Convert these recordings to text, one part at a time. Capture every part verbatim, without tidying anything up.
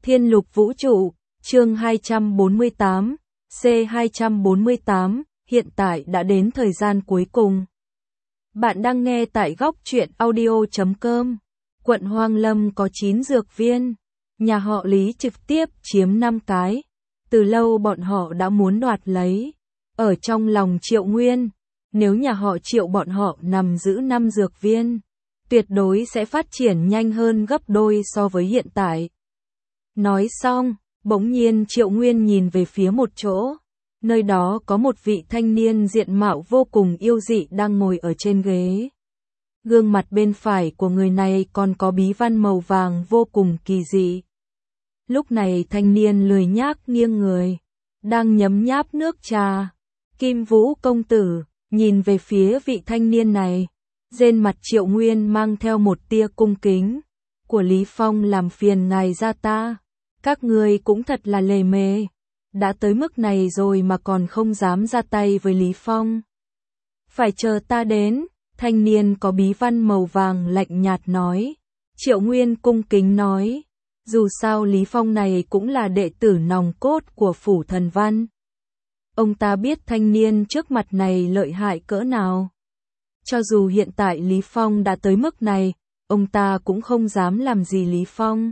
Thiên lục vũ trụ, chương hai trăm bốn mươi tám, C hai trăm bốn mươi tám, hiện tại đã đến thời gian cuối cùng. Bạn đang nghe tại góc truyện audio chấm com. Quận Hoang Lâm có chín dược viên, nhà họ Lý trực tiếp chiếm năm cái. Từ lâu bọn họ đã muốn đoạt lấy. Ở trong lòng Triệu Nguyên, nếu nhà họ Triệu bọn họ nắm giữ năm dược viên, tuyệt đối sẽ phát triển nhanh hơn gấp đôi so với hiện tại. Nói xong, bỗng nhiên Triệu Nguyên nhìn về phía một chỗ. Nơi đó có một vị thanh niên diện mạo vô cùng yêu dị đang ngồi ở trên ghế. Gương mặt bên phải của người này còn có bí văn màu vàng vô cùng kỳ dị. Lúc này thanh niên lười nhác nghiêng người, đang nhấm nháp nước trà. Kim Vũ công tử, nhìn về phía vị thanh niên này. Trên mặt Triệu Nguyên mang theo một tia cung kính. Của Lý Phong làm phiền ngài ra ta. Các ngươi cũng thật là lề mề. Đã tới mức này rồi mà còn không dám ra tay với Lý Phong. Phải chờ ta đến, thanh niên có bí văn màu vàng lạnh nhạt nói. Triệu Nguyên cung kính nói. Dù sao Lý Phong này cũng là đệ tử nòng cốt của Phủ Thần Văn. Ông ta biết thanh niên trước mặt này lợi hại cỡ nào. Cho dù hiện tại Lý Phong đã tới mức này, ông ta cũng không dám làm gì Lý Phong.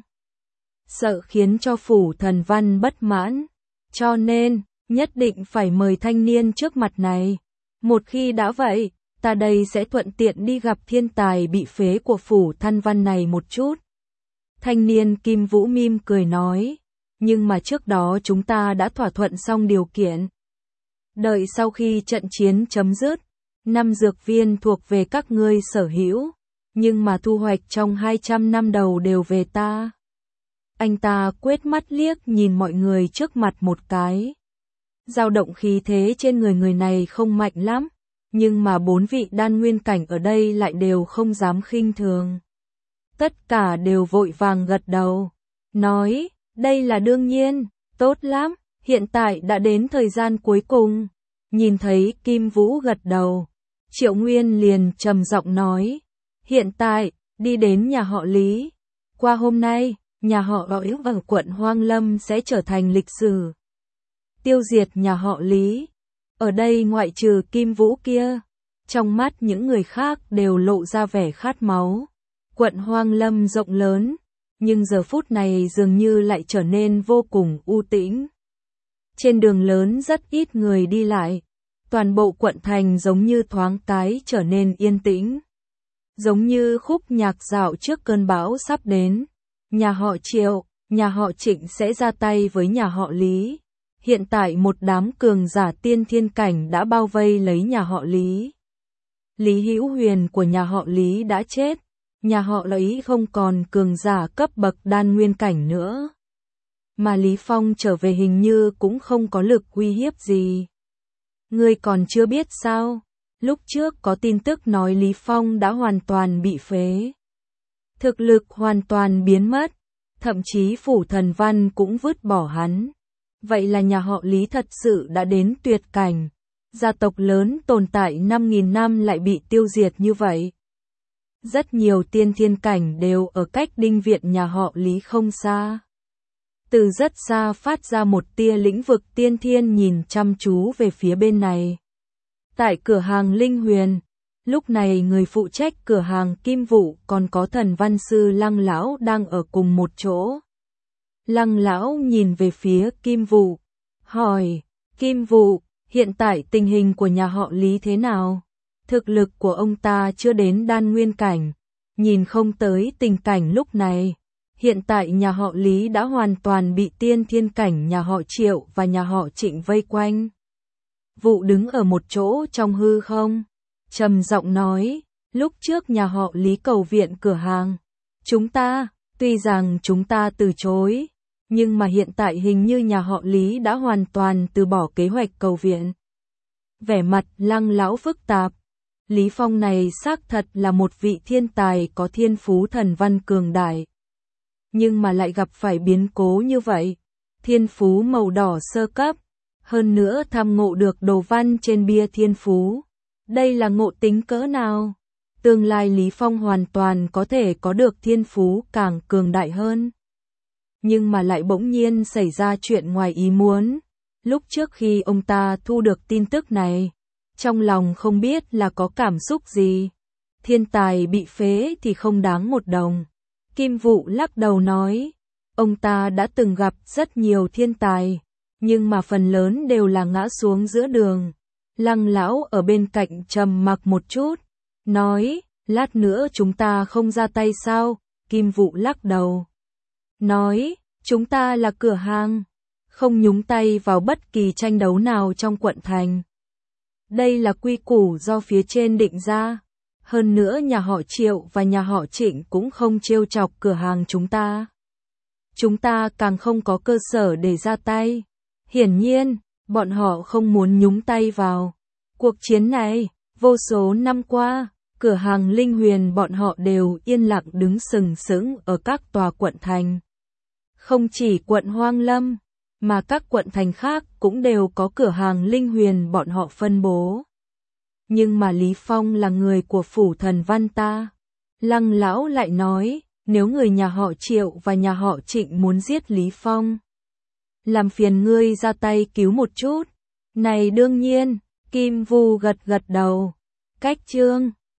Sợ khiến cho Phủ Thần Văn bất mãn. Cho nên, nhất định phải mời thanh niên trước mặt này. Một khi đã vậy, ta đây sẽ thuận tiện đi gặp thiên tài bị phế của Phủ Thần Văn này một chút. Thanh niên Kim Vũ mỉm cười nói. Nhưng mà trước đó chúng ta đã thỏa thuận xong điều kiện. Đợi sau khi trận chiến chấm dứt, năm dược viên thuộc về các ngươi sở hữu, nhưng mà thu hoạch trong hai trăm năm đầu đều về ta. Anh ta quét mắt liếc nhìn mọi người trước mặt một cái. Dao động khí thế trên người người này không mạnh lắm, nhưng mà bốn vị đan nguyên cảnh ở đây lại đều không dám khinh thường. Tất cả đều vội vàng gật đầu, nói, đây là đương nhiên, tốt lắm, hiện tại đã đến thời gian cuối cùng. Nhìn thấy Kim Vũ gật đầu, Triệu Nguyên liền trầm giọng nói, hiện tại, đi đến nhà họ Lý. Qua hôm nay, nhà họ Gọi ở quận Hoang Lâm sẽ trở thành lịch sử. Tiêu diệt nhà họ Lý. Ở đây ngoại trừ Kim Vũ kia, trong mắt những người khác đều lộ ra vẻ khát máu. Quận Hoang Lâm rộng lớn, nhưng giờ phút này dường như lại trở nên vô cùng u tĩnh. Trên đường lớn rất ít người đi lại, toàn bộ quận thành giống như thoáng cái trở nên yên tĩnh. Giống như khúc nhạc dạo trước cơn bão sắp đến. Nhà họ Triệu, nhà họ Trịnh sẽ ra tay với nhà họ Lý. Hiện tại một đám cường giả tiên thiên cảnh đã bao vây lấy nhà họ Lý. Lý Hữu Huyền của nhà họ Lý đã chết. Nhà họ Lý không còn cường giả cấp bậc đan nguyên cảnh nữa. Mà Lý Phong trở về hình như cũng không có lực uy hiếp gì. Ngươi còn chưa biết sao? Lúc trước có tin tức nói Lý Phong đã hoàn toàn bị phế. Thực lực hoàn toàn biến mất, thậm chí Phủ Thần Văn cũng vứt bỏ hắn. Vậy là nhà họ Lý thật sự đã đến tuyệt cảnh. Gia tộc lớn tồn tại năm nghìn năm lại bị tiêu diệt như vậy. Rất nhiều tiên thiên cảnh đều ở cách đinh viện nhà họ Lý không xa. Từ rất xa phát ra một tia lĩnh vực tiên thiên nhìn chăm chú về phía bên này. Tại cửa hàng Linh Huyền, lúc này người phụ trách cửa hàng Kim Vũ còn có Thần Văn sư Lăng Lão đang ở cùng một chỗ. Lăng Lão nhìn về phía Kim Vũ, hỏi, Kim Vũ, hiện tại tình hình của nhà họ Lý thế nào? Thực lực của ông ta chưa đến đan nguyên cảnh, nhìn không tới tình cảnh lúc này. Hiện tại nhà họ Lý đã hoàn toàn bị tiên thiên cảnh nhà họ Triệu và nhà họ Trịnh vây quanh. Vũ đứng ở một chỗ trong hư không, trầm giọng nói, lúc trước nhà họ Lý cầu viện cửa hàng. Chúng ta, tuy rằng chúng ta từ chối, nhưng mà hiện tại hình như nhà họ Lý đã hoàn toàn từ bỏ kế hoạch cầu viện. Vẻ mặt Lăng Lão phức tạp. Lý Phong này xác thật là một vị thiên tài có thiên phú thần văn cường đại. Nhưng mà lại gặp phải biến cố như vậy. Thiên phú màu đỏ sơ cấp. Hơn nữa tham ngộ được đồ văn trên bia thiên phú. Đây là ngộ tính cỡ nào? Tương lai Lý Phong hoàn toàn có thể có được thiên phú càng cường đại hơn. nhưng mà lại bỗng nhiên xảy ra chuyện ngoài ý muốn. Lúc trước khi ông ta thu được tin tức này, trong lòng không biết là có cảm xúc gì. Thiên tài bị phế thì không đáng một đồng. Kim Vụ lắc đầu nói, ông ta đã từng gặp rất nhiều thiên tài, nhưng mà phần lớn đều là ngã xuống giữa đường. Lăng lão ở bên cạnh trầm mặc một chút, nói, lát nữa chúng ta không ra tay sao? Kim Vụ lắc đầu, nói, chúng ta là cửa hàng, không nhúng tay vào bất kỳ tranh đấu nào trong quận thành. Đây là quy củ do phía trên định ra. Hơn nữa nhà họ Triệu và nhà họ Trịnh cũng không trêu chọc cửa hàng chúng ta. Chúng ta càng không có cơ sở để ra tay. Hiển nhiên, bọn họ không muốn nhúng tay vào cuộc chiến này. Vô số năm qua, cửa hàng Linh Huyền bọn họ đều yên lặng đứng sừng sững ở các tòa quận thành. Không chỉ quận Hoang Lâm, mà các quận thành khác cũng đều có cửa hàng Linh Huyền bọn họ phân bố. Nhưng mà Lý Phong là người của phủ thần văn ta. Lăng lão lại nói, nếu người nhà họ Triệu và nhà họ Trịnh muốn giết Lý Phong, làm phiền ngươi ra tay cứu một chút. Này đương nhiên, Kim Vu gật gật đầu. Cách chương